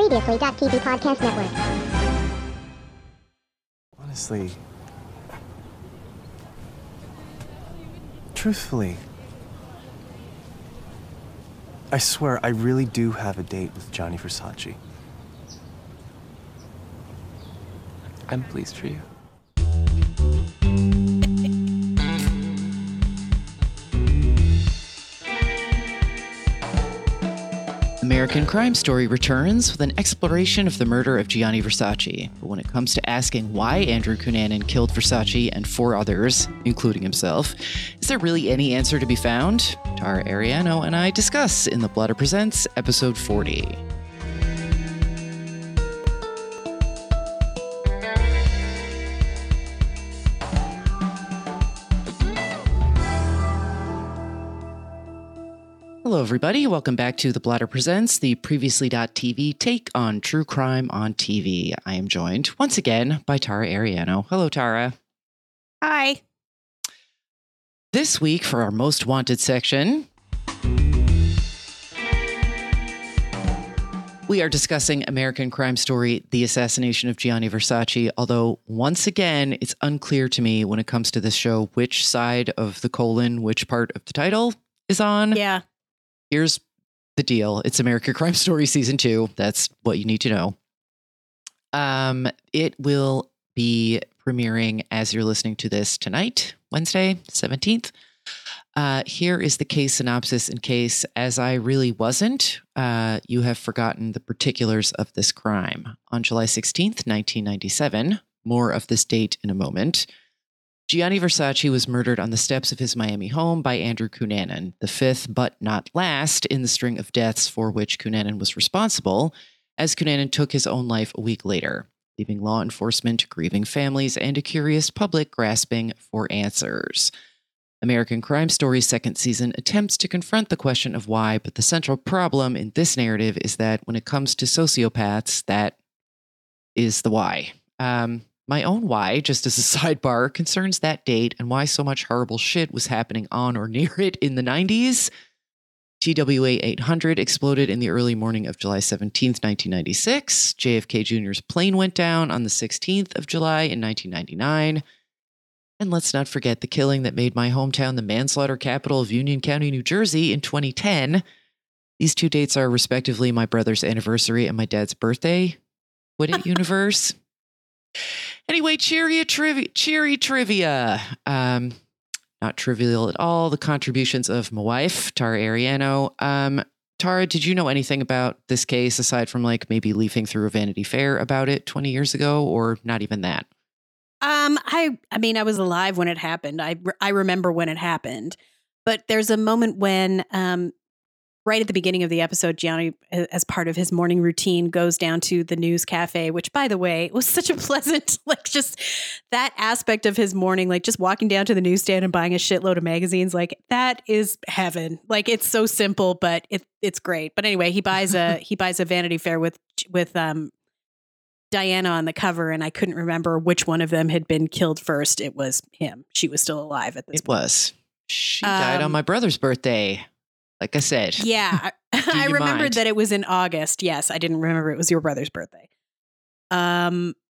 Previously.TV Podcast Network. Honestly, truthfully, I swear I really do have a date with Gianni Versace. I'm pleased for you. American Crime Story returns with an exploration of the murder of Gianni Versace. But when it comes to asking why Andrew Cunanan killed Versace and 4 others, including himself, is there really any answer to be found? Tara Ariano and I discuss in The Blotter Presents, episode 40. Hello, everybody. Welcome back to The Blotter Presents, the Previously.TV take on true crime on TV. I am joined once again by Tara Ariano. Hello, Tara. Hi. This week for our Most Wanted section, we are discussing American Crime Story, The Assassination of Gianni Versace, although once again, it's unclear to me when it comes to this show which side of the colon, which part of the title is on. Yeah. Here's the deal. It's American Crime Story Season 2. That's what you need to know. It will be premiering as you're listening to this tonight, Wednesday, 17th. Here is the case synopsis in case, as I really wasn't, you have forgotten the particulars of this crime. On July 16th, 1997, more of this date in a moment, Gianni Versace was murdered on the steps of his Miami home by Andrew Cunanan, the 5th but not last in the string of deaths for which Cunanan was responsible, as Cunanan took his own life a week later, leaving law enforcement, grieving families, and a curious public grasping for answers. American Crime Story's second season attempts to confront the question of why, but the central problem in this narrative is that when it comes to sociopaths, that is the why. My own why, just as a sidebar, concerns that date and why so much horrible shit was happening on or near it in the 90s. TWA 800 exploded in the early morning of July 17th, 1996. JFK Jr.'s plane went down on the 16th of July in 1999. And let's not forget the killing that made my hometown the manslaughter capital of Union County, New Jersey in 2010. These two dates are respectively my brother's anniversary and my dad's birthday. Quit it, universe. Anyway, cheery trivia. Not trivial at all. The contributions of my wife, Tara Ariano. Tara, did you know anything about this case aside from like maybe leafing through a Vanity Fair about it 20 years ago, or not even that? I mean, I was alive when it happened. I remember when it happened, but there's a moment when, right at the beginning of the episode, Gianni, as part of his morning routine, goes down to the news cafe, which, by the way, was such a pleasant, like, just that aspect of his morning, like just walking down to the newsstand and buying a shitload of magazines. Like, that is heaven. Like, it's so simple, but it's great. But anyway, he buys a Vanity Fair with Diana on the cover, and I couldn't remember which one of them had been killed first. It was him. She was still alive at this point. It was. She died on my brother's birthday. Like I said. Yeah. I remembered that it was in August. Yes, I didn't remember it was your brother's birthday. Yeah,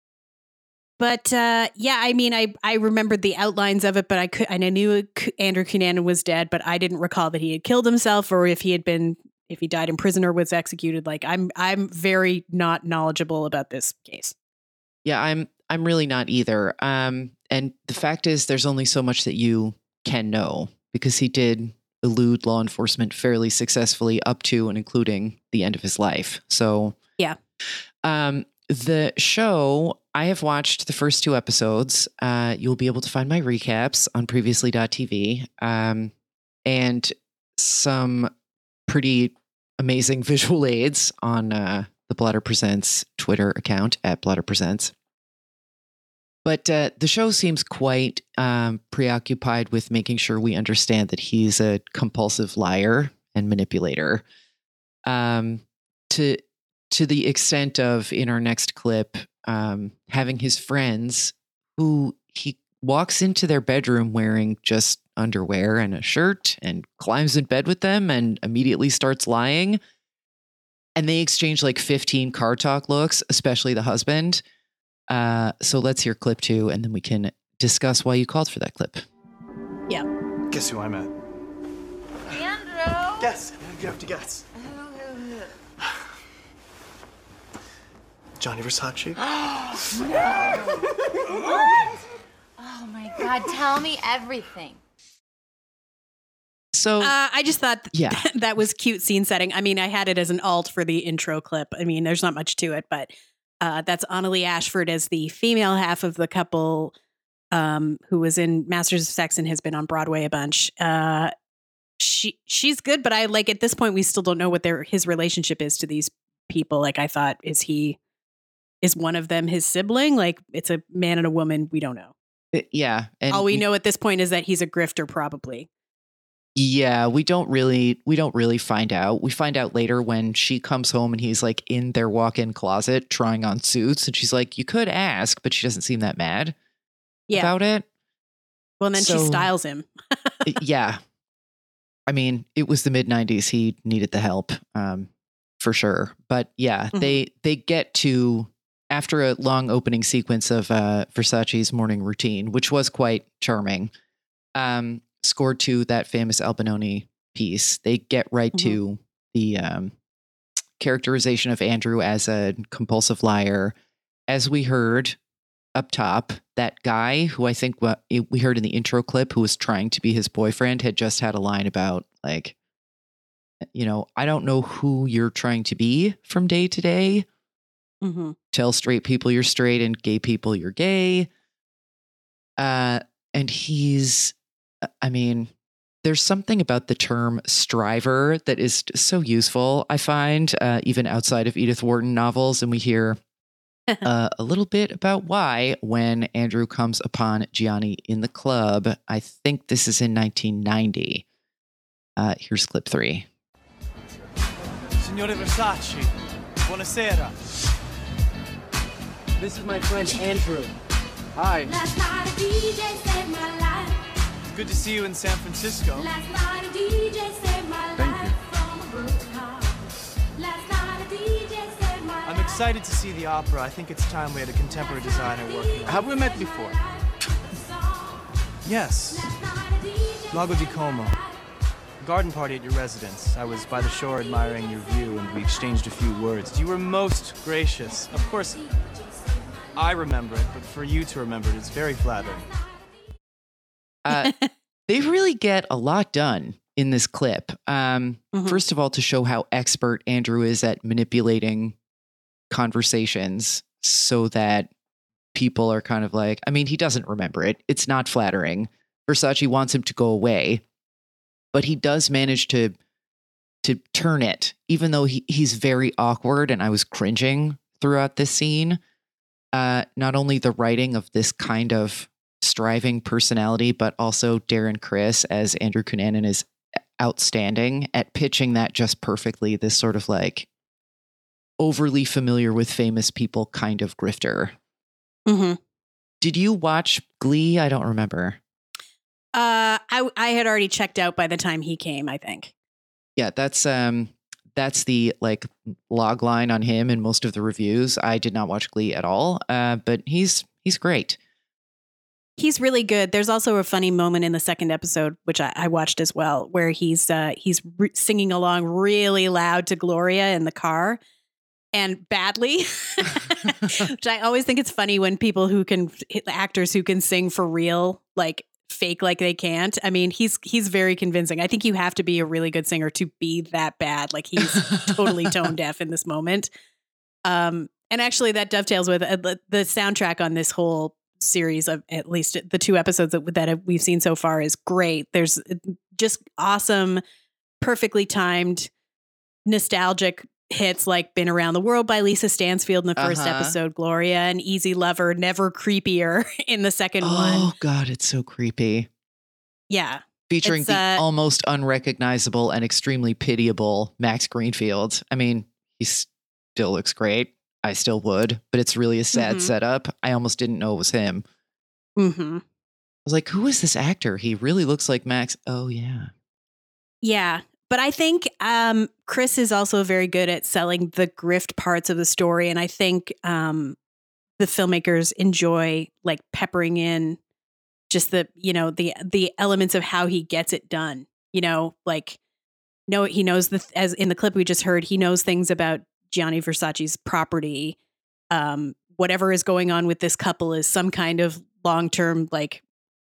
I mean, I remembered the outlines of it, but I knew Andrew Cunanan was dead, but I didn't recall that he had killed himself or if he died in prison or was executed. Like, I'm very not knowledgeable about this case. Yeah, I'm really not either. And the fact is there's only so much that you can know because he did elude law enforcement fairly successfully up to and including the end of his life. So yeah. The show, I have watched the first 2 episodes. You'll be able to find my recaps on previously.tv, and some pretty amazing visual aids on the Blotter Presents Twitter account at Blotter Presents. But the show seems quite preoccupied with making sure we understand that he's a compulsive liar and manipulator. To the extent of, in our next clip, having his friends who he walks into their bedroom wearing just underwear and a shirt and climbs in bed with them and immediately starts lying. And they exchange like 15 car talk looks, especially the husband. So let's hear clip 2, and then we can discuss why you called for that clip. Yeah. Guess who I'm at? Andrew! Guess. You have to guess. Johnny Versace? What? Oh my God, tell me everything. So I just thought Yeah. that was cute scene setting. I mean, I had it as an alt for the intro clip. I mean, there's not much to it, but that's Annalee Ashford as the female half of the couple who was in Masters of Sex and has been on Broadway a bunch. She's good, but I like at this point we still don't know what his relationship is to these people. Like I thought, is one of them his sibling? Like it's a man and a woman. We don't know. yeah. And All we know at this point is that he's a grifter, probably. Yeah, we don't really find out. We find out later when she comes home and he's like in their walk-in closet trying on suits, and she's like, "You could ask," but she doesn't seem that mad about it. Well, and then she So- styles him. Yeah. I mean, it was the mid-90s. He needed the help, for sure. But yeah, Mhm. they get to, after a long opening sequence of Versace's morning routine, which was quite charming, scored to that famous Albinoni piece. They get right to the characterization of Andrew as a compulsive liar. As we heard up top, that guy who I think we heard in the intro clip who was trying to be his boyfriend had just had a line about like, I don't know who you're trying to be from day to day. Mm-hmm. Tell straight people you're straight and gay people you're gay. And he's, I mean, there's something about the term striver that is so useful, I find, even outside of Edith Wharton novels. And we hear a little bit about why when Andrew comes upon Gianni in the club. I think this is in 1990. Here's clip 3. Signore Versace, buonasera. This is my friend Andrew. Hi. Last night a DJ saved my life. It's good to see you in San Francisco. Last night a DJ saved my life from a broken heart. Last night a DJ saved my life. I'm excited to see the opera. I think it's time we had a contemporary designer working on Have we met before? it. Yes, Lago di Como. Garden party at your residence. I was by the shore admiring your view and we exchanged a few words. You were most gracious. Of course, I remember it, but for you to remember it is very flattering. They really get a lot done in this clip. First of all, to show how expert Andrew is at manipulating conversations so that people are kind of like, I mean, he doesn't remember it. It's not flattering. Versace wants him to go away, but he does manage to turn it, even though he's very awkward. And I was cringing throughout this scene. Not only the writing of this kind of striving personality, but also Darren Criss as Andrew Cunanan is outstanding at pitching that just perfectly. This sort of like overly familiar with famous people kind of grifter. Mm-hmm. Did you watch Glee? I don't remember. I had already checked out by the time he came, I think. Yeah, that's the like log line on him in most of the reviews. I did not watch Glee at all, but he's great. He's really good. There's also a funny moment in the second episode, which I watched as well, where he's singing along really loud to Gloria in the car and badly, which I always think it's funny when actors who can sing for real, like fake like they can't. I mean, he's very convincing. I think you have to be a really good singer to be that bad. Like he's totally tone deaf in this moment. And actually that dovetails with the soundtrack on this whole series of at least the 2 episodes that we've seen so far is great. There's just awesome, perfectly timed, nostalgic hits like Been Around the World by Lisa Stansfield in the first episode, Gloria, and Easy Lover, Never Creepier in the second one. Oh God, it's so creepy. Yeah. Featuring It's, the almost unrecognizable and extremely pitiable Max Greenfield. I mean, he still looks great. I still would, but it's really a sad setup. I almost didn't know it was him. Mm-hmm. I was like, who is this actor? He really looks like Max. Oh, yeah. Yeah. But I think Chris is also very good at selling the grift parts of the story. And I think the filmmakers enjoy like peppering in just the elements of how he gets it done. Like, no, he knows as in the clip we just heard, he knows things about Gianni Versace's property. Whatever is going on with this couple is some kind of long-term, like,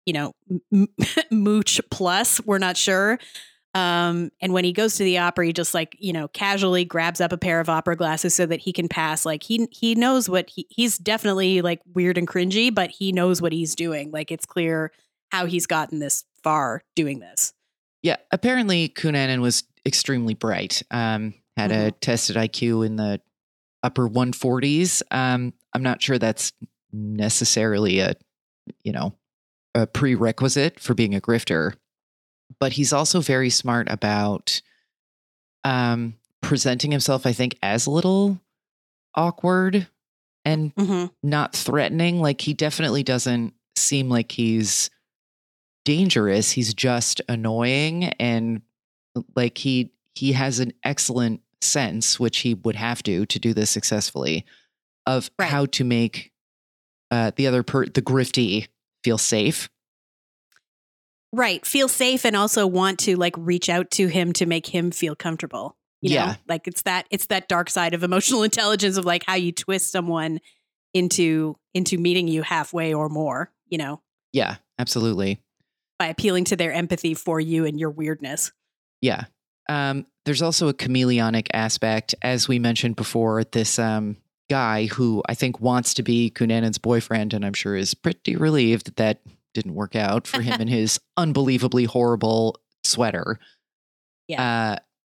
mooch plus, we're not sure. And when he goes to the opera, he just like, casually grabs up a pair of opera glasses so that he can pass. Like he knows what he's definitely like weird and cringy, but he knows what he's doing. Like it's clear how he's gotten this far doing this. Yeah. Apparently Cunanan was extremely bright. Had a tested IQ in the upper 140s. I'm not sure that's necessarily a prerequisite for being a grifter. But he's also very smart about presenting himself, I think, as a little awkward and not threatening. Like he definitely doesn't seem like he's dangerous. He's just annoying. And like he has an excellent sense, which he would have to do this successfully, of how to make the grifty feel safe. Right. Feel safe and also want to like reach out to him to make him feel comfortable. You know? Like it's that dark side of emotional intelligence of like how you twist someone into meeting you halfway or more, Yeah, absolutely. By appealing to their empathy for you and your weirdness. Yeah. There's also a chameleonic aspect, as we mentioned before, this guy who I think wants to be Cunanan's boyfriend, and I'm sure is pretty relieved that didn't work out for him and his unbelievably horrible sweater. Yeah.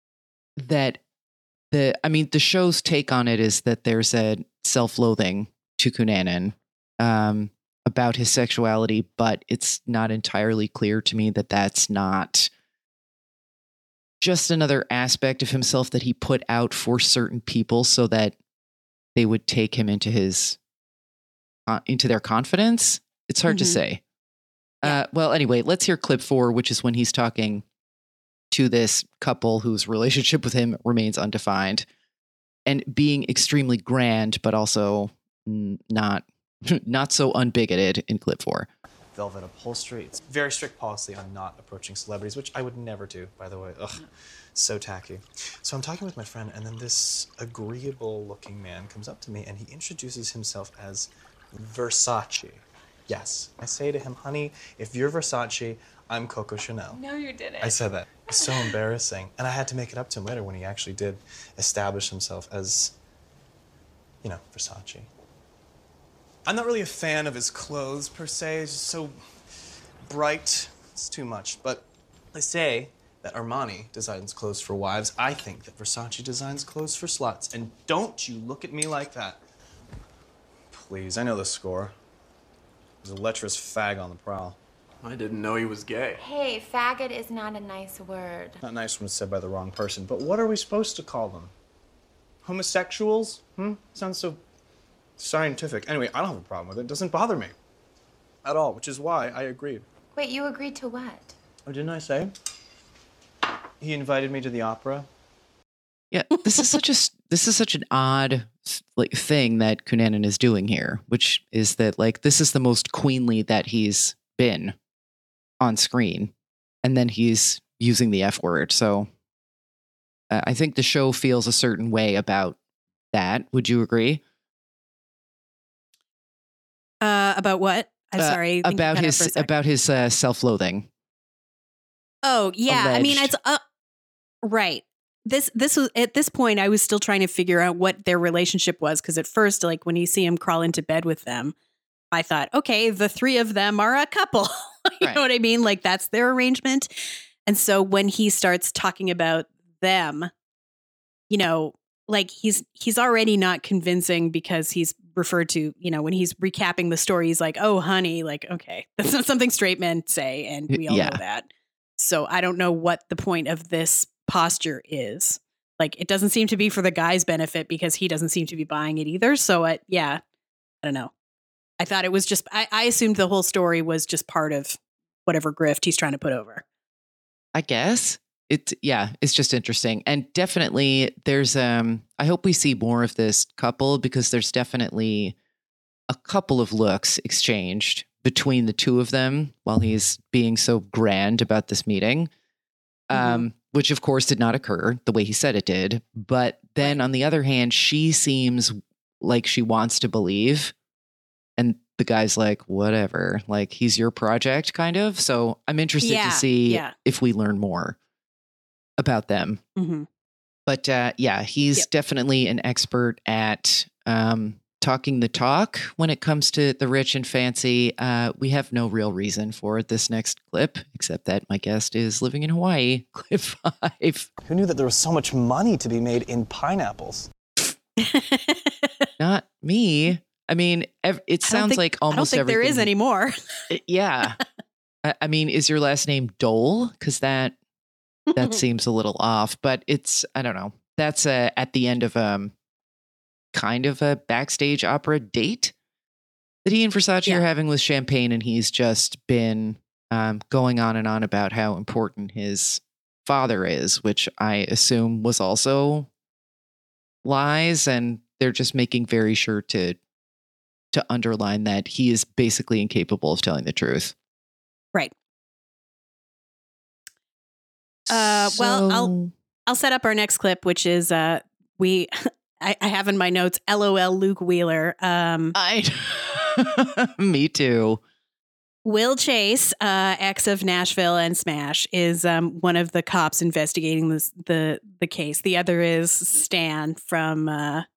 The show's take on it is that there's a self-loathing to Cunanan about his sexuality, but it's not entirely clear to me that that's not just another aspect of himself that he put out for certain people so that they would take him into their confidence. It's hard to say. Well, anyway, let's hear clip 4, which is when he's talking to this couple whose relationship with him remains undefined and being extremely grand, but also not so unbigoted in clip 4. Velvet upholstery. It's very strict policy on not approaching celebrities, which I would never do, by the way. Ugh, so tacky. So I'm talking with my friend, and then this agreeable-looking man comes up to me, and he introduces himself as Versace. Yes. I say to him, honey, if you're Versace, I'm Coco Chanel. No, you didn't. I said that. It's so embarrassing. And I had to make it up to him later when he actually did establish himself as, Versace. I'm not really a fan of his clothes, per se. It's just so bright. It's too much. But they say that Armani designs clothes for wives. I think that Versace designs clothes for sluts. And don't you look at me like that. Please, I know the score. There's a lecherous fag on the prowl. I didn't know he was gay. Hey, faggot is not a nice word. Not nice when it's said by the wrong person, but what are we supposed to call them? Homosexuals? Sounds so scientific. Anyway, I don't have a problem with it. It doesn't bother me at all, which is why I agreed. Wait, you agreed to what? Oh, didn't I say? He invited me to the opera. Yeah, this is such an odd thing that Cunanan is doing here, which is that like this is the most queenly that he's been on screen, and then he's using the F word. So I think the show feels a certain way about that. Would you agree? About what? I'm sorry. About his self-loathing. Oh yeah, Alleged. I mean it's right. This was at this point I was still trying to figure out what their relationship was, because at first, like when you see him crawl into bed with them, I thought, okay, the three of them are a couple. You know what I mean? Like that's their arrangement. And so when he starts talking about them, like he's already not convincing, because he's referred to, when he's recapping the story, he's like, oh, honey, like, okay, that's not something straight men say. And we all know that. So I don't know what the point of this posture is. Like, it doesn't seem to be for the guy's benefit, because he doesn't seem to be buying it either. So I don't know. I thought it was just, I assumed the whole story was just part of whatever grift he's trying to put over. I guess. it's just interesting. And definitely there's I hope we see more of this couple, because there's definitely a couple of looks exchanged between the two of them while he's being so grand about this meeting. Which of course did not occur the way he said it did. But then on the other hand, she seems like she wants to believe. And the guy's like, whatever, like he's your project kind of. So I'm interested to see if we learn more about them. But he's definitely an expert at talking the talk when it comes to the rich and fancy. We have no real reason for this next clip, except that my guest is living in Hawaii. Clip 5. Who knew that there was so much money to be made in pineapples? Not me. I mean, it sounds like almost I don't think there is anymore. Yeah. I mean, is your last name Dole? Because that seems a little off, but I don't know. That's at the end of kind of a backstage opera date that he and Versace are having with Champagne, and he's just been going on and on about how important his father is, which I assume was also lies, and they're just making very sure to underline that he is basically incapable of telling the truth. Right. Well, I'll set up our next clip, which is I have in my notes, LOL Luke Wheeler. Me too. Will Chase, ex of Nashville and Smash, is one of the cops investigating the case. The other is Stan from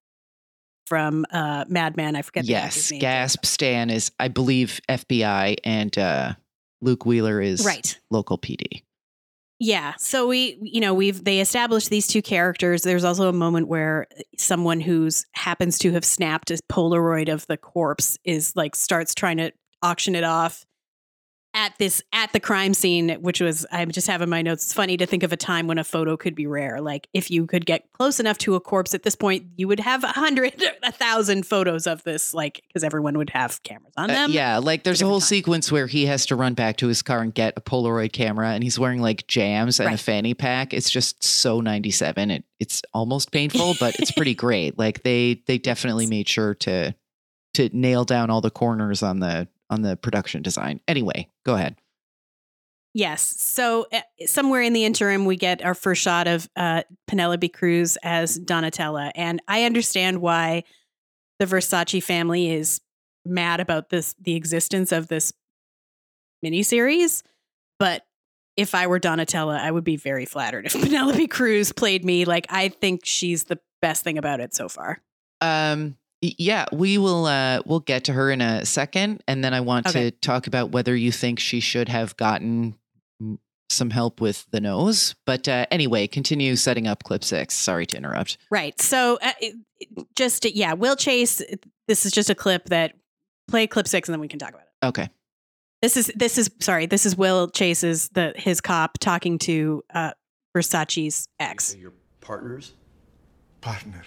Mad Men. I forget the actor's name. Gasp. Stan is, I believe, FBI, and Luke Wheeler is local PD. Yeah. So they established these two characters. There's also a moment where someone who's happens to have snapped a Polaroid of the corpse is like starts trying to auction it off at the crime scene, which was, I just have in my notes, it's funny to think of a time when a photo could be rare. Like if you could get close enough to a corpse at this point, you would have 100, 1,000 photos of this, like, because everyone would have cameras on them. Like there's a whole sequence where he has to run back to his car and get a Polaroid camera, and he's wearing like jams and a fanny pack. It's just so 97. It's almost painful, but it's pretty great. Like they definitely made sure to nail down all the corners on the production design. Anyway, go ahead. Yes. So somewhere in the interim, we get our first shot of Penelope Cruz as Donatella. And I understand why the Versace family is mad about the existence of this miniseries. But if I were Donatella, I would be very flattered if Penelope Cruz played me. Like, I think she's the best thing about it so far. Yeah, we'll get to her in a second. And then I want to talk about whether you think she should have gotten some help with the nose. But anyway, continue setting up clip 6. Sorry to interrupt. Right. So Will Chase, this is just a clip that play clip 6 and then we can talk about it. Okay. This is Will Chase's, his cop talking to Versace's ex. Your partners? Partner.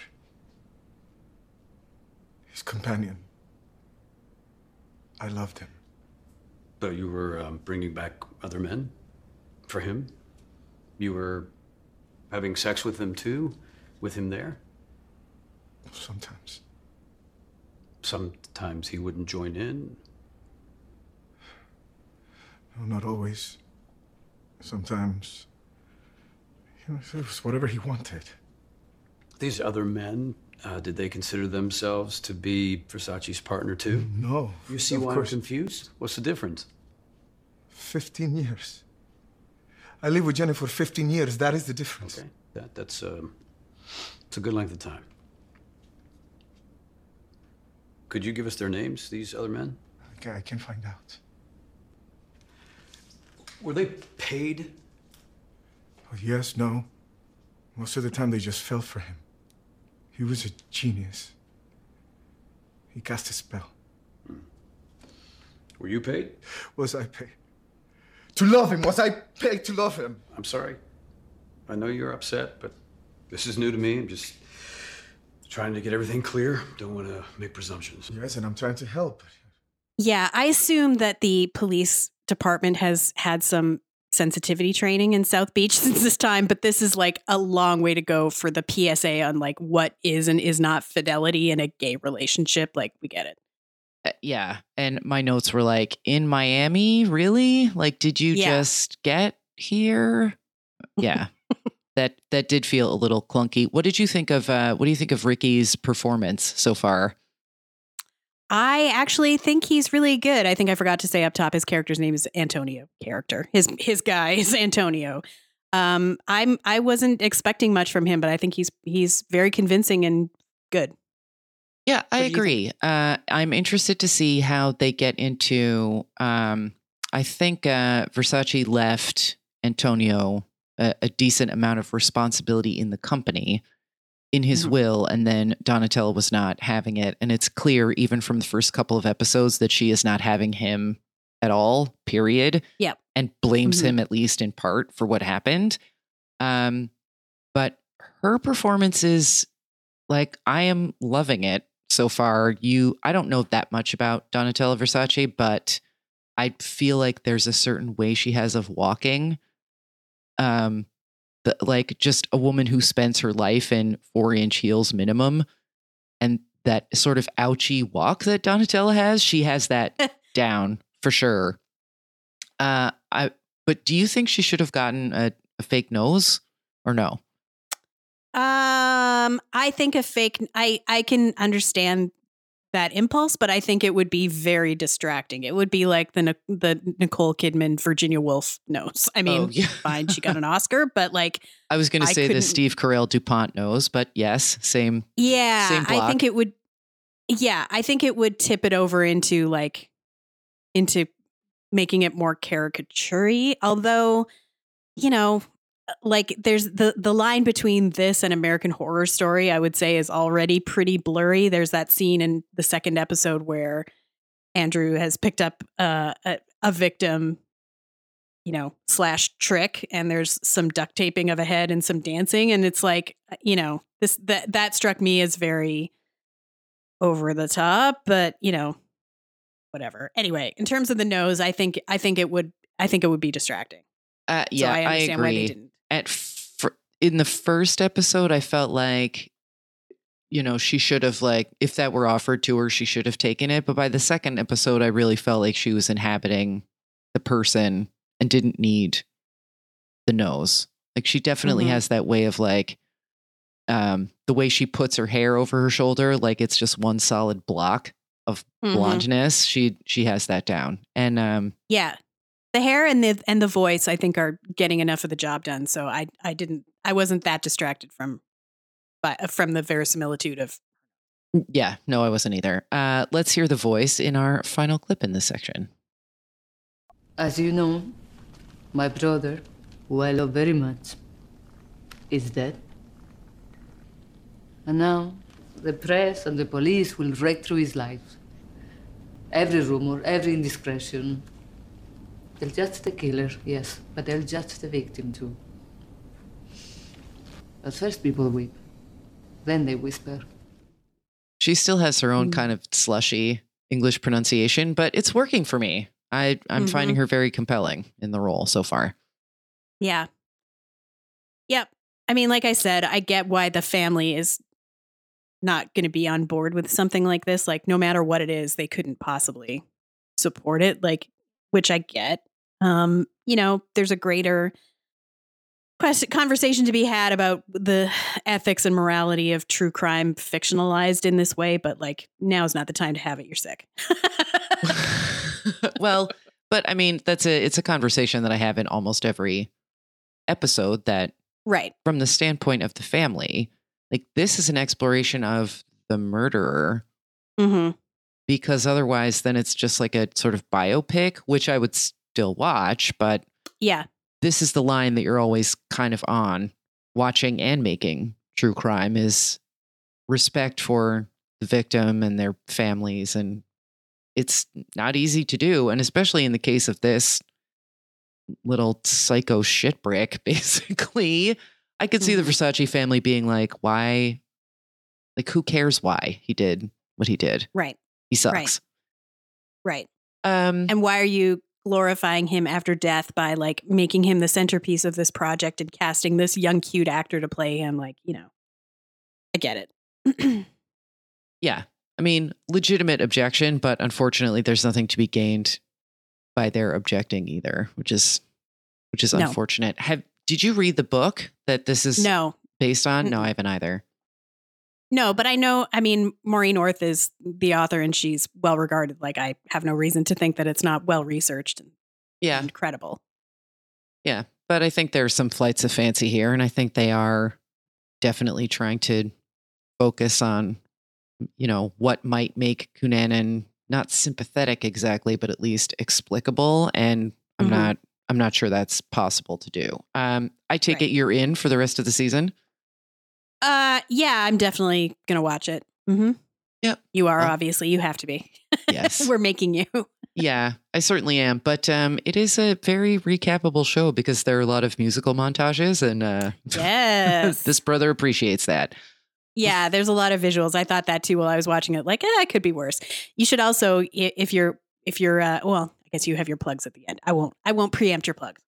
His companion. I loved him. So you were bringing back other men for him? You were having sex with them too? With him there? Sometimes. Sometimes he wouldn't join in? No, not always. Sometimes, it was whatever he wanted. These other men, did they consider themselves to be Versace's partner too? No. You see why I'm confused? What's the difference? 15 years. I lived with Jenny for 15 years. That is the difference. Okay. That's a good length of time. Could you give us their names, these other men? Okay, I can find out. Were they paid? Oh, yes, no. Most of the time they just fell for him. He was a genius. He cast a spell. Were you paid? Was I paid? To love him. Was I paid to love him? I'm sorry. I know you're upset, but this is new to me. I'm just trying to get everything clear. Don't want to make presumptions. Yes, and I'm trying to help. Yeah, I assume that the police department has had some sensitivity training in South Beach since this time, but this is like a long way to go for the PSA on like what is and is not fidelity in a gay relationship. Like, we get it. Yeah. And my notes were like, in Miami, really? Like, did you Yeah. just get here? Yeah. that did feel a little clunky. What do you think of Ricky's performance so far? I actually think he's really good. I think I forgot to say up top his character's name is Antonio. His guy is Antonio. I wasn't expecting much from him, but I think he's very convincing and good. Yeah, I What do you agree. I'm interested to see how they get into. I think Versace left Antonio a decent amount of responsibility in the company in his will, and then Donatella was not having it. And it's clear, even from the first couple of episodes, that she is not having him at all, period. Yep. And blames him, at least in part, for what happened. But her performance is like, I am loving it so far. I don't know that much about Donatella Versace, but I feel like there's a certain way she has of walking. Like just a woman who spends her life in 4-inch heels minimum, and that sort of ouchy walk that Donatella has, she has that down for sure. But do you think she should have gotten a fake nose or no? I think I can understand that impulse, but I think it would be very distracting. It would be like the Nicole Kidman Virginia Woolf nose. I mean, fine, she got an Oscar, but like, I was going to say the Steve Carell DuPont nose, but yes, same. Yeah, same block. I think it would. Yeah, I think it would tip it over into making it more caricature-y. Although, you know, like there's the line between this and American Horror Story, I would say, is already pretty blurry. There's that scene in the second episode where Andrew has picked up a victim, you know, / trick, and there's some duct taping of a head and some dancing, and it's like, you know, that struck me as very over the top, but you know, whatever. Anyway, in terms of the nose, I think it would be distracting. Yeah, so I understand agree. why they didn't. In the first episode, I felt like, you know, she should have, like, if that were offered to her, she should have taken it. But by the second episode, I really felt like she was inhabiting the person and didn't need the nose. Like, she definitely has that way of like, the way she puts her hair over her shoulder, like it's just one solid block of blondness. She has that down. And yeah. The hair and the voice, I think, are getting enough of the job done. So I wasn't that distracted from the verisimilitude of. Yeah, no, I wasn't either. Let's hear the voice in our final clip in this section. As you know, my brother, who I love very much, is dead. And now the press and the police will rake through his life. Every rumor, every indiscretion. They'll judge the killer, yes, but they'll judge the victim too. But first people weep, then they whisper. She still has her own kind of slushy English pronunciation, but it's working for me. I'm finding her very compelling in the role so far. Yeah. Yep. I mean, like I said, I get why the family is not going to be on board with something like this. Like, no matter what it is, they couldn't possibly support it. Like, which I get. You know, there's a greater conversation to be had about the ethics and morality of true crime fictionalized in this way, but like, now's not the time to have it. You're sick. Well, but I mean, it's a conversation that I have in almost every episode, that right, from the standpoint of the family, like, this is an exploration of the murderer. Because otherwise then it's just like a sort of biopic, which I would still watch, but yeah, this is the line that you're always kind of on watching and making true crime, is respect for the victim and their families. And it's not easy to do. And especially in the case of this little psycho shitbrick, basically, I could see the Versace family being like, why? Like, who cares why he did what he did? Right. He sucks. Right. And why are you glorifying him after death by like making him the centerpiece of this project and casting this young, cute actor to play him. Like, you know, I get it. Yeah. I mean, legitimate objection, but unfortunately there's nothing to be gained by their objecting either, which is No. unfortunate. Did you read the book that this is No. based on? No, I haven't either. No, but I know, I mean, Maureen Orth is the author and she's well regarded. Like, I have no reason to think that it's not well researched and credible. Yeah. But I think there's some flights of fancy here, and I think they are definitely trying to focus on, you know, what might make Cunanan not sympathetic exactly, but at least explicable. And I'm not sure that's possible to do. I take it you're in for the rest of the season. Yeah, I'm definitely going to watch it. Mm-hmm. Yep. You are, obviously. You have to be. Yes. We're making you. Yeah, I certainly am. But it is a very recapable show because there are a lot of musical montages, and Yes. this brother appreciates that. Yeah, there's a lot of visuals. I thought that too while I was watching it. Like, it could be worse. You should also, if you're, well, I guess you have your plugs at the end. I won't preempt your plugs.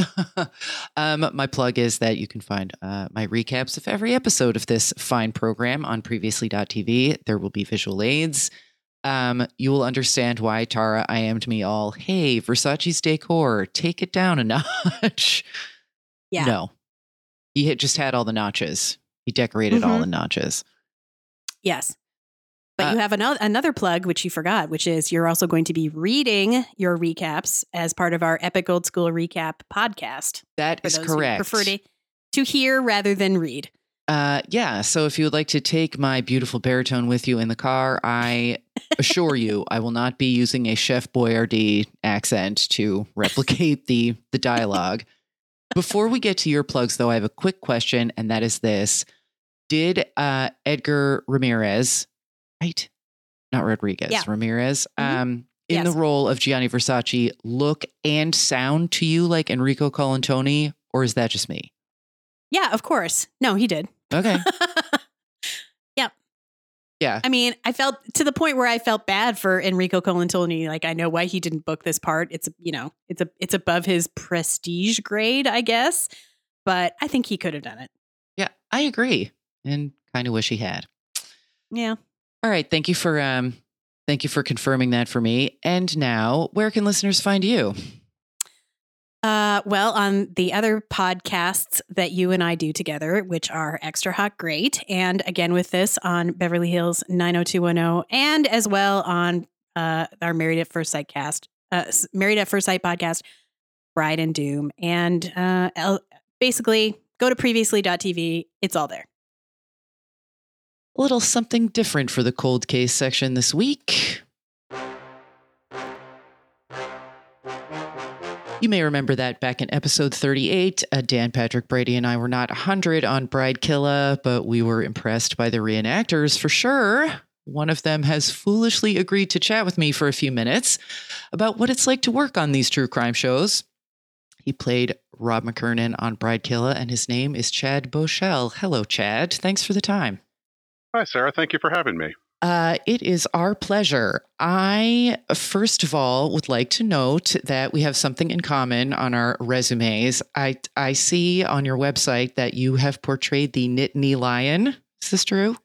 My plug is that you can find my recaps of every episode of this fine program on previously.tv. There will be visual aids. You will understand why Tara IM'd me all, hey, Versace's decor, take it down a notch. Yeah. No, he just had all the notches. He decorated all the notches. Yes. But you have another plug, which you forgot, which is you're also going to be reading your recaps as part of our Epic Old School Recap podcast. That is correct. Prefer to hear rather than read. Yeah. So if you would like to take my beautiful baritone with you in the car, I assure you I will not be using a Chef Boyardee accent to replicate the dialogue. Before we get to your plugs, though, I have a quick question, and that is this. Did Edgar Ramirez, right? Not Rodriguez, yeah. Ramirez, in the role of Gianni Versace look and sound to you like Enrico Colantoni, or is that just me? Yeah, of course. No, he did. Okay. Yep. Yeah. I mean, I felt to the point where I felt bad for Enrico Colantoni. Like, I know why he didn't book this part. It's, you know, it's above his prestige grade, I guess. But I think he could have done it. Yeah, I agree. And kind of wish he had. Yeah. All right. Thank you for confirming that for me. And now, where can listeners find you? Well, on the other podcasts that you and I do together, which are Extra Hot Great, and again with this on Beverly Hills 90210, and as well on our Married at First Sight podcast, Bride and Doom, and basically go to previously.tv. It's all there. A little something different for the cold case section this week. You may remember that back in episode 38, Dan Patrick Brady and I were not 100 on Bridekilla, but we were impressed by the reenactors for sure. One of them has foolishly agreed to chat with me for a few minutes about what it's like to work on these true crime shows. He played Rob McKernan on Bridekilla, and his name is Chad Boshell. Hello, Chad. Thanks for the time. Hi, Sarah. Thank you for having me. It is our pleasure. I, first of all, would like to note that we have something in common on our resumes. I see on your website that you have portrayed the Nittany Lion. Is this true?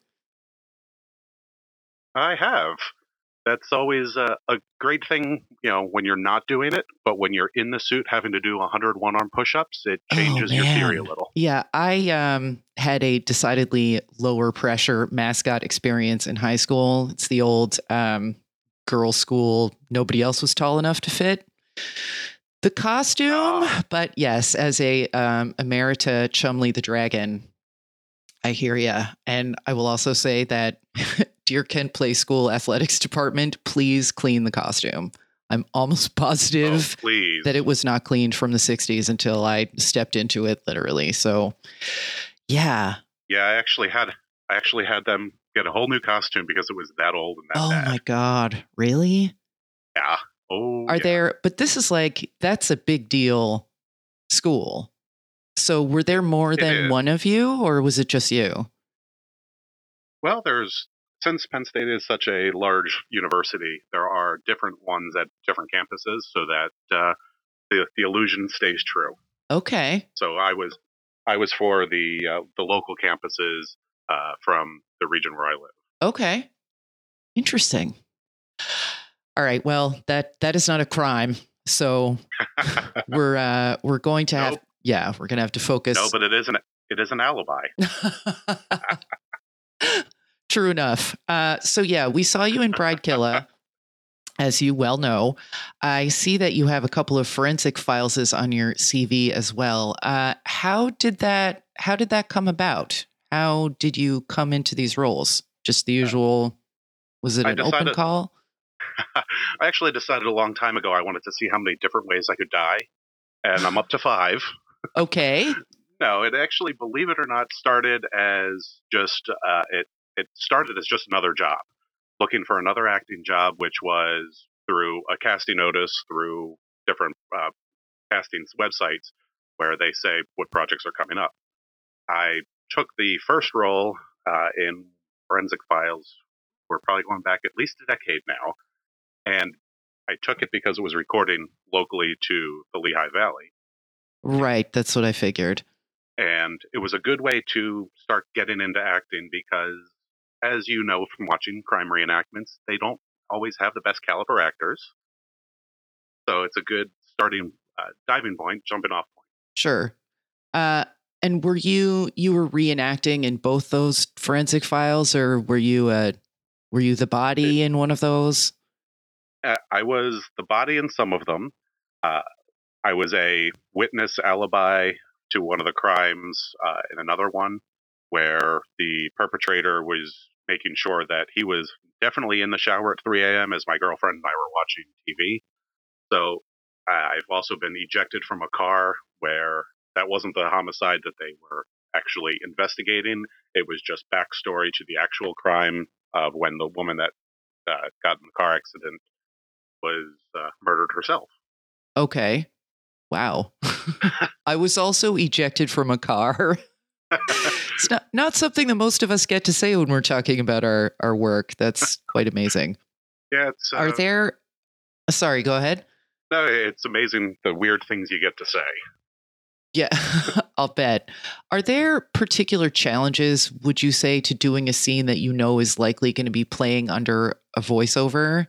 I have. That's always a great thing, you know, when you're not doing it, but when you're in the suit having to do 100 one-arm push-ups, it changes your theory a little. Yeah, I had a decidedly lower pressure mascot experience in high school. It's the old girls' school. Nobody else was tall enough to fit the costume. But yes, as a emerita Chumley the Dragon, I hear ya. And I will also say that Dear Kent Play School Athletics Department, please clean the costume. I'm almost positive that it was not cleaned from the 60s until I stepped into it, literally. So, yeah. Yeah, I actually had them get a whole new costume because it was that old and that bad. Oh my God. Really? Yeah. Oh, Are there, but this is like, that's a big deal school. So were there more than one of you, or was it just you? Well, since Penn State is such a large university, there are different ones at different campuses so that the illusion stays true. Okay. So I was for the local campuses from the region where I live. Okay. Interesting. All right. Well, that is not a crime. So we're going to have we're going to have to focus. No, but it is an alibi. True enough. So yeah, we saw you in Bridezilla, as you well know. I see that you have a couple of forensic files on your CV as well. How did that come about? How did you come into these roles? Just the usual? Was it an open call? I actually decided a long time ago I wanted to see how many different ways I could die, and I'm up to 5. Okay. No, it actually, believe it or not, started as just it started as just another job, looking for another acting job, which was through a casting notice through different casting websites where they say what projects are coming up. I took the first role in Forensic Files. We're probably going back at least a decade now. And I took it because it was recording locally to the Lehigh Valley. Right. That's what I figured. And it was a good way to start getting into acting because, as you know from watching crime reenactments, they don't always have the best caliber actors. So it's a good starting diving point, jumping off point. Sure. And were you were reenacting in both those Forensic Files, or were you the body in one of those? I was the body in some of them. I was a witness alibi to one of the crimes in another one, where the perpetrator was making sure that he was definitely in the shower at 3 a.m. as my girlfriend and I were watching TV. So I've also been ejected from a car where that wasn't the homicide that they were actually investigating. It was just backstory to the actual crime of when the woman that got in the car accident was murdered herself. Okay. Wow. I was also ejected from a car. It's not something that most of us get to say when we're talking about our work. That's quite amazing. Yeah. It's, Are there... Sorry, go ahead. No, it's amazing the weird things you get to say. Yeah, I'll bet. Are there particular challenges, would you say, to doing a scene that you know is likely going to be playing under a voiceover?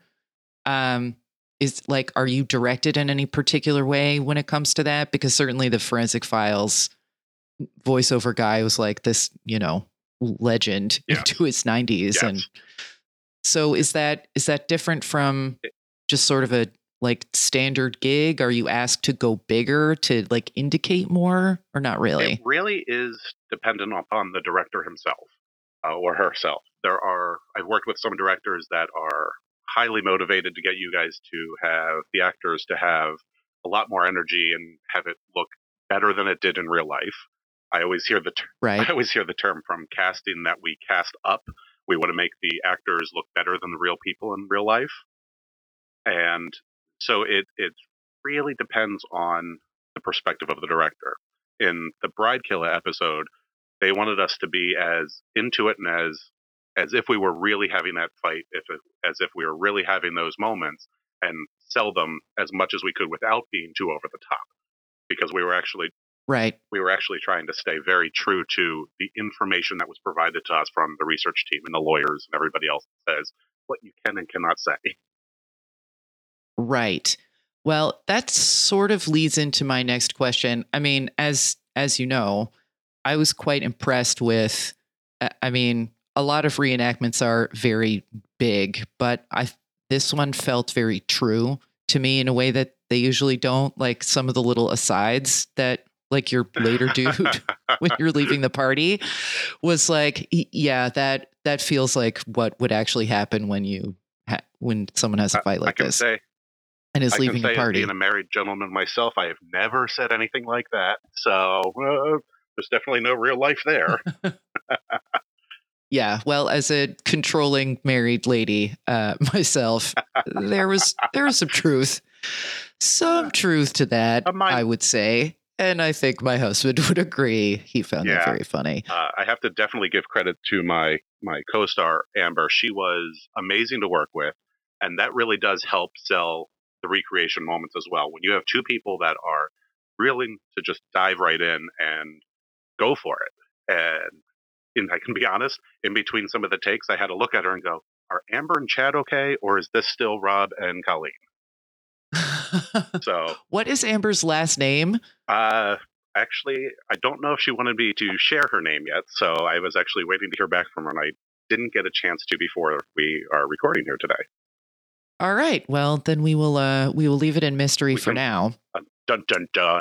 Are you directed in any particular way when it comes to that? Because certainly the Forensic Files voiceover guy was like this, legend into his 90s. Yes. And so is that different from just sort of a standard gig? Are you asked to go bigger to indicate more, or not really? It really is dependent upon the director himself or herself. I've worked with some directors that are highly motivated to get you guys to have the actors to have a lot more energy and have it look better than it did in real life. I always hear the term from casting that we cast up. We want to make the actors look better than the real people in real life. And so it really depends on the perspective of the director. In the Bridezilla episode, they wanted us to be as into it and as if we were really having that fight, as if we were really having those moments, and sell them as much as we could without being too over the top, because we were actually trying to stay very true to the information that was provided to us from the research team and the lawyers and everybody else that says what you can and cannot say. Right. Well, that sort of leads into my next question. I mean, as you know, I was quite impressed with, a lot of reenactments are very big, but this one felt very true to me in a way that they usually don't. Like some of the little asides that your later dude when you're leaving the party was like, yeah, that feels like what would actually happen when someone has a fight like this. And is leaving the party. Being a married gentleman myself, I have never said anything like that. So there's definitely no real life there. Yeah, well, as a controlling married lady myself, there was some truth to that, I would say. And I think my husband would agree. He found that very funny. I have to definitely give credit to my co-star, Amber. She was amazing to work with. And that really does help sell the recreation moments as well. When you have two people that are willing to just dive right in and go for it. And I can be honest, in between some of the takes, I had to look at her and go, are Amber and Chad okay? Or is this still Rob and Colleen? So, What is Amber's last name? actually, I don't know if she wanted me to share her name yet. So I was actually waiting to hear back from her, and I didn't get a chance to before we are recording here today. All right. Well, then we will leave it in mystery for now. Dun dun dun.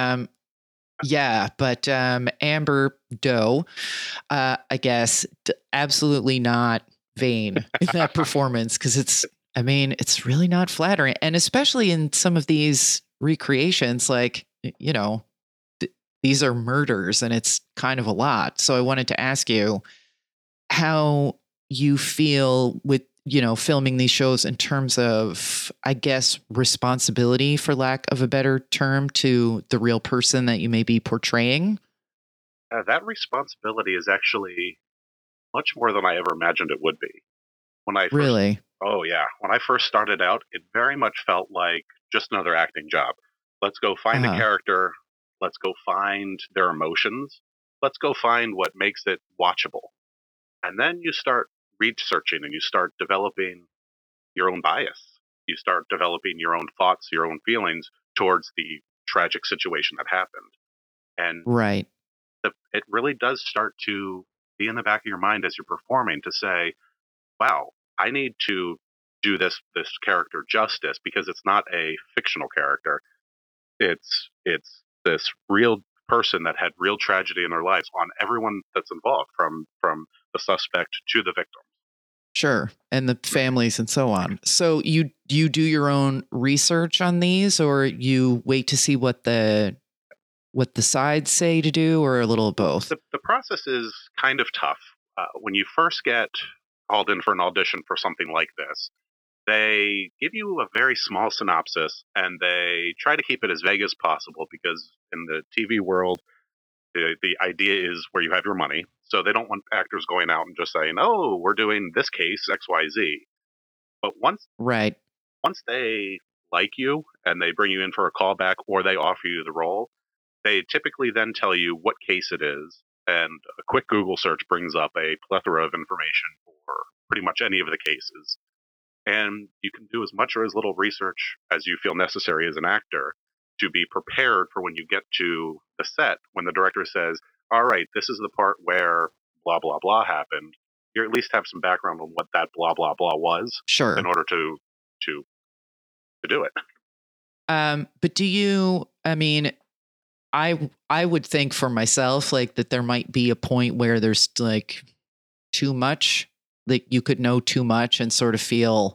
But Amber Doe, I guess, absolutely not vain in that performance, because it's really not flattering, and especially in some of these recreations, like, you know, these are murders, and it's kind of a lot. So I wanted to ask you how you feel with, you know, filming these shows in terms of, I guess, responsibility, for lack of a better term, to the real person that you may be portraying. That responsibility is actually much more than I ever imagined it would be. When I first, Really? Oh yeah, when I first started out, it very much felt like just another acting job. Let's go find a character. Let's go find their emotions. Let's go find what makes it watchable. And then you start researching and you start developing your own bias. You start developing your own thoughts, your own feelings towards the tragic situation that happened. And Right. it really does start to be in the back of your mind as you're performing to say, wow, I need to do this character justice, because it's not a fictional character. It's this real person that had real tragedy in their lives on everyone that's involved, from the suspect to the victim. Sure. And the families and so on. So you do your own research on these, or you wait to see what the sides say to do, or a little of both? The process is kind of tough. When you first get called in for an audition for something like this, they give you a very small synopsis, and they try to keep it as vague as possible, because in the TV world, the idea is where you have your money. So they don't want actors going out and just saying, oh, we're doing this case XYZ. But once they like you and they bring you in for a callback, or they offer you the role, they typically then tell you what case it is. And a quick Google search brings up a plethora of information for pretty much any of the cases. And you can do as much or as little research as you feel necessary as an actor to be prepared for when you get to the set, when the director says, all right, this is the part where blah, blah, blah happened. You at least have some background on what that blah, blah, blah was. Sure. In order to do it. But do you, I mean, I would think for myself, like, that there might be a point where there's like too much, like you could know too much and sort of feel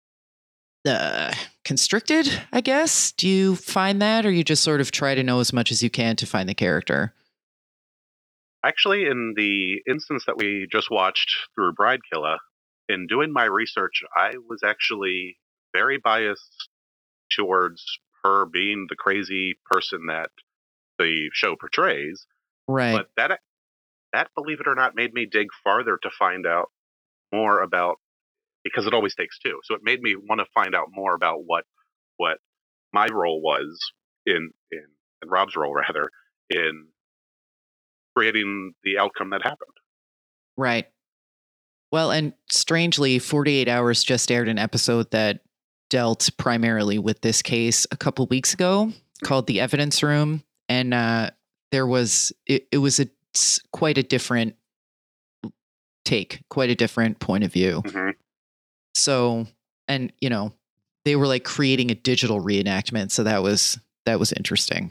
constricted, I guess. Do you find that, or you just sort of try to know as much as you can to find the character? Actually, in the instance that we just watched through Bridekilla, in doing my research, I was actually very biased towards her being the crazy person that the show portrays. Right. But that, believe it or not, made me dig farther to find out more about, because it always takes two. So it made me want to find out more about what my role was in Rob's role, rather, in creating the outcome that happened. Right. Well, and strangely, 48 Hours just aired an episode that dealt primarily with this case a couple weeks ago, called The Evidence Room. And it was quite a different take, quite a different point of view. Mm-hmm. So, and you know, they were like creating a digital reenactment. So that was interesting.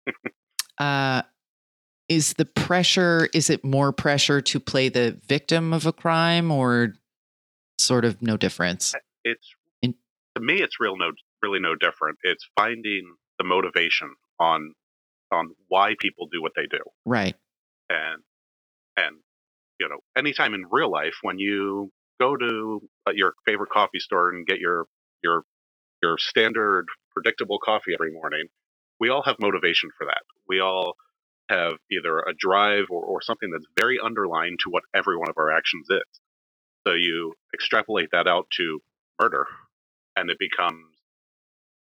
Is it more pressure to play the victim of a crime, or sort of no difference? To me, it's really no different. It's finding the motivation on why people do what they do. Right. And you know, anytime in real life, when you go to your favorite coffee store and get your standard predictable coffee every morning, we all have motivation for that. We all have either a drive or something that's very underlined to what every one of our actions is. So you extrapolate that out to murder, and it becomes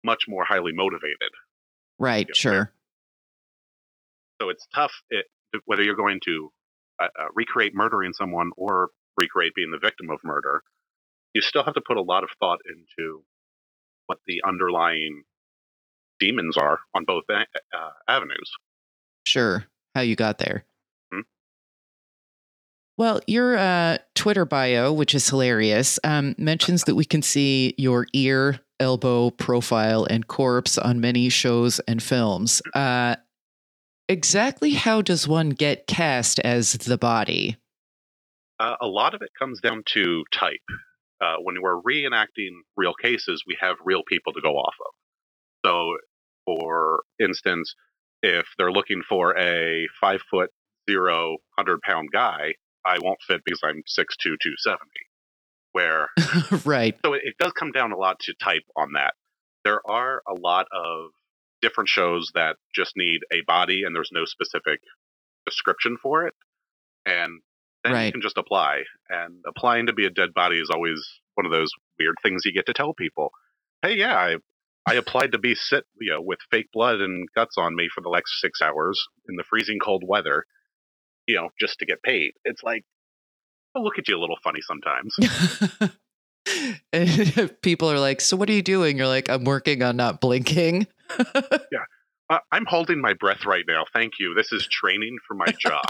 much more highly motivated. Right. Sure. So it's tough whether you're going to recreate murdering someone or recreate being the victim of murder. You still have to put a lot of thought into what the underlying demons are on both avenues. Sure. How you got there. Hmm? Well, your Twitter bio, which is hilarious, mentions that we can see your ear, elbow, profile, and corpse on many shows and films. Exactly how does one get cast as the body? A lot of it comes down to type. When we're reenacting real cases, we have real people to go off of. So, for instance, if they're looking for a 5'0", 100-pound guy, I won't fit because I'm 6'2", 270. Where right. So it does come down a lot to type on that. There are a lot of different shows that just need a body and there's no specific description for it. And then you can just apply. And applying to be a dead body is always one of those weird things you get to tell people. Hey, yeah, I applied to be with fake blood and guts on me for the next 6 hours in the freezing cold weather, just to get paid. It's like, I'll look at you a little funny sometimes. And people are like, so what are you doing? You're like, I'm working on not blinking. Yeah. I'm holding my breath right now. Thank you. This is training for my job.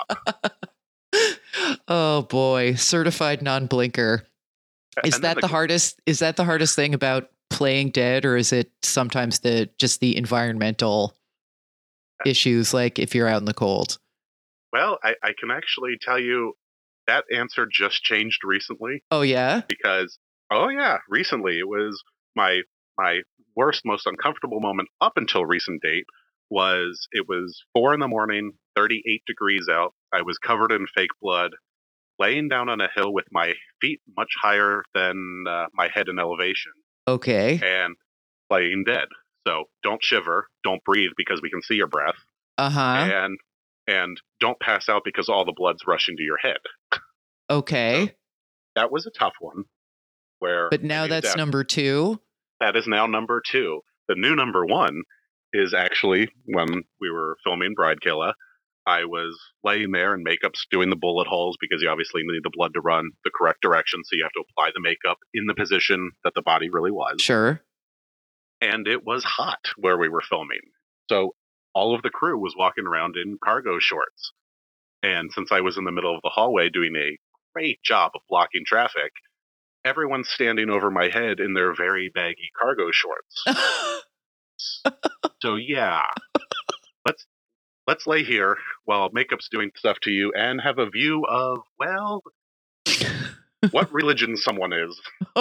Oh boy, certified non-blinker. Is that the hardest? Is that the hardest thing about playing dead, or is it sometimes the environmental issues, like if you're out in the cold? Well, I can actually tell you that answer just changed recently. Oh yeah? Because recently it was my worst, most uncomfortable moment up until recent date. It was 4 a.m, 38 degrees out. I was covered in fake blood, laying down on a hill with my feet much higher than my head in elevation. Okay. And laying dead. So don't shiver, don't breathe because we can see your breath. Uh-huh. And don't pass out because all the blood's rushing to your head. Okay. So that was a tough one. But now that's number 2? That is now number 2. The new number 1 is actually when we were filming Bride Killer. I was laying there in makeups doing the bullet holes because you obviously need the blood to run the correct direction. So you have to apply the makeup in the position that the body really was. Sure. And it was hot where we were filming. So all of the crew was walking around in cargo shorts. And since I was in the middle of the hallway doing a great job of blocking traffic, everyone's standing over my head in their very baggy cargo shorts. So yeah, let's lay here while makeup's doing stuff to you and have a view of, well, what religion someone is.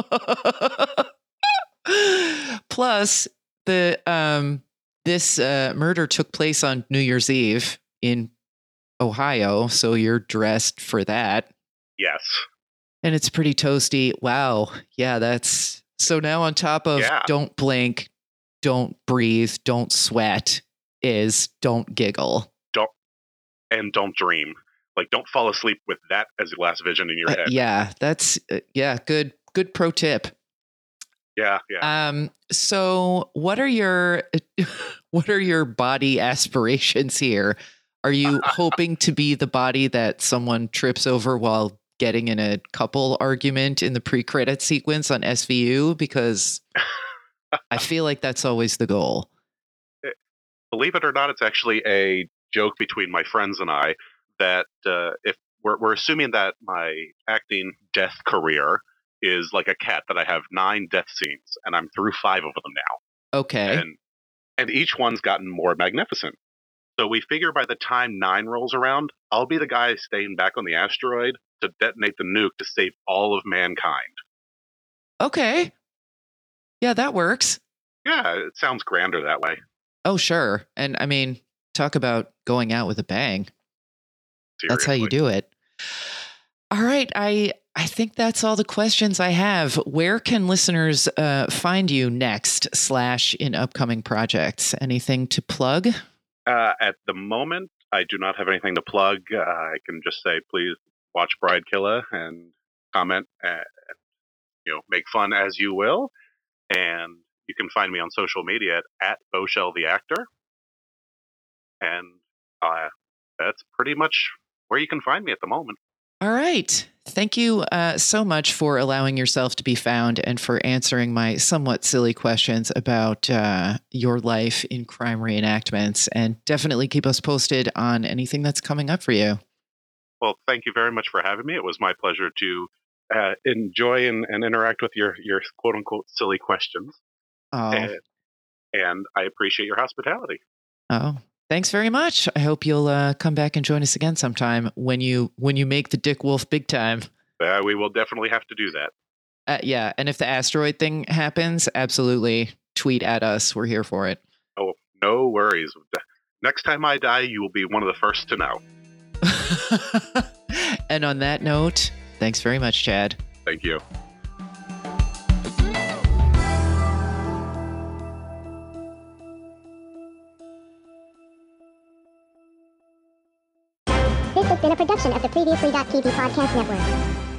Plus, this murder took place on New Year's Eve in Ohio, so you're dressed for that. Yes. And it's pretty toasty. Wow. Yeah, that's so now on top of don't blink, don't breathe, don't sweat is don't giggle. Don't dream. Like, don't fall asleep with that as your last vision in your head. Yeah, that's good pro tip. Yeah. So what are your body aspirations here? Are you hoping to be the body that someone trips over while getting in a couple argument in the pre-credit sequence on SVU? Because I feel like that's always the goal. Believe it or not, it's actually a joke between my friends and I that if we're assuming that my acting death career is like a cat, that I have 9 death scenes and I'm through 5 of them now. Okay. And each one's gotten more magnificent. So we figure by the time 9 rolls around, I'll be the guy staying back on the asteroid to detonate the nuke to save all of mankind. Okay. Yeah, that works. Yeah, it sounds grander that way. Oh, sure. And I mean, talk about going out with a bang. Seriously. That's how you do it. All right. I think that's all the questions I have. Where can listeners find you next / in upcoming projects? Anything to plug? At the moment, I do not have anything to plug. I can just say, please watch Bride Killer and comment and make fun as you will. And You can find me on social media at Boshell the Actor. And that's pretty much where you can find me at the moment. All right. Thank you so much for allowing yourself to be found and for answering my somewhat silly questions about your life in crime reenactments. And definitely keep us posted on anything that's coming up for you. Well, thank you very much for having me. It was my pleasure to enjoy and interact with your quote-unquote silly questions. Oh. And I appreciate your hospitality. Oh, thanks very much. I hope you'll come back and join us again sometime when you make the Dick Wolf big time. We will definitely have to do that. Yeah, and if the asteroid thing happens, absolutely tweet at us. We're here for it. Oh, no worries. Next time I die, you will be one of the first to know. And on that note, thanks very much, Chad. Thank you. This has been a production of the Previously.tv Podcast Network.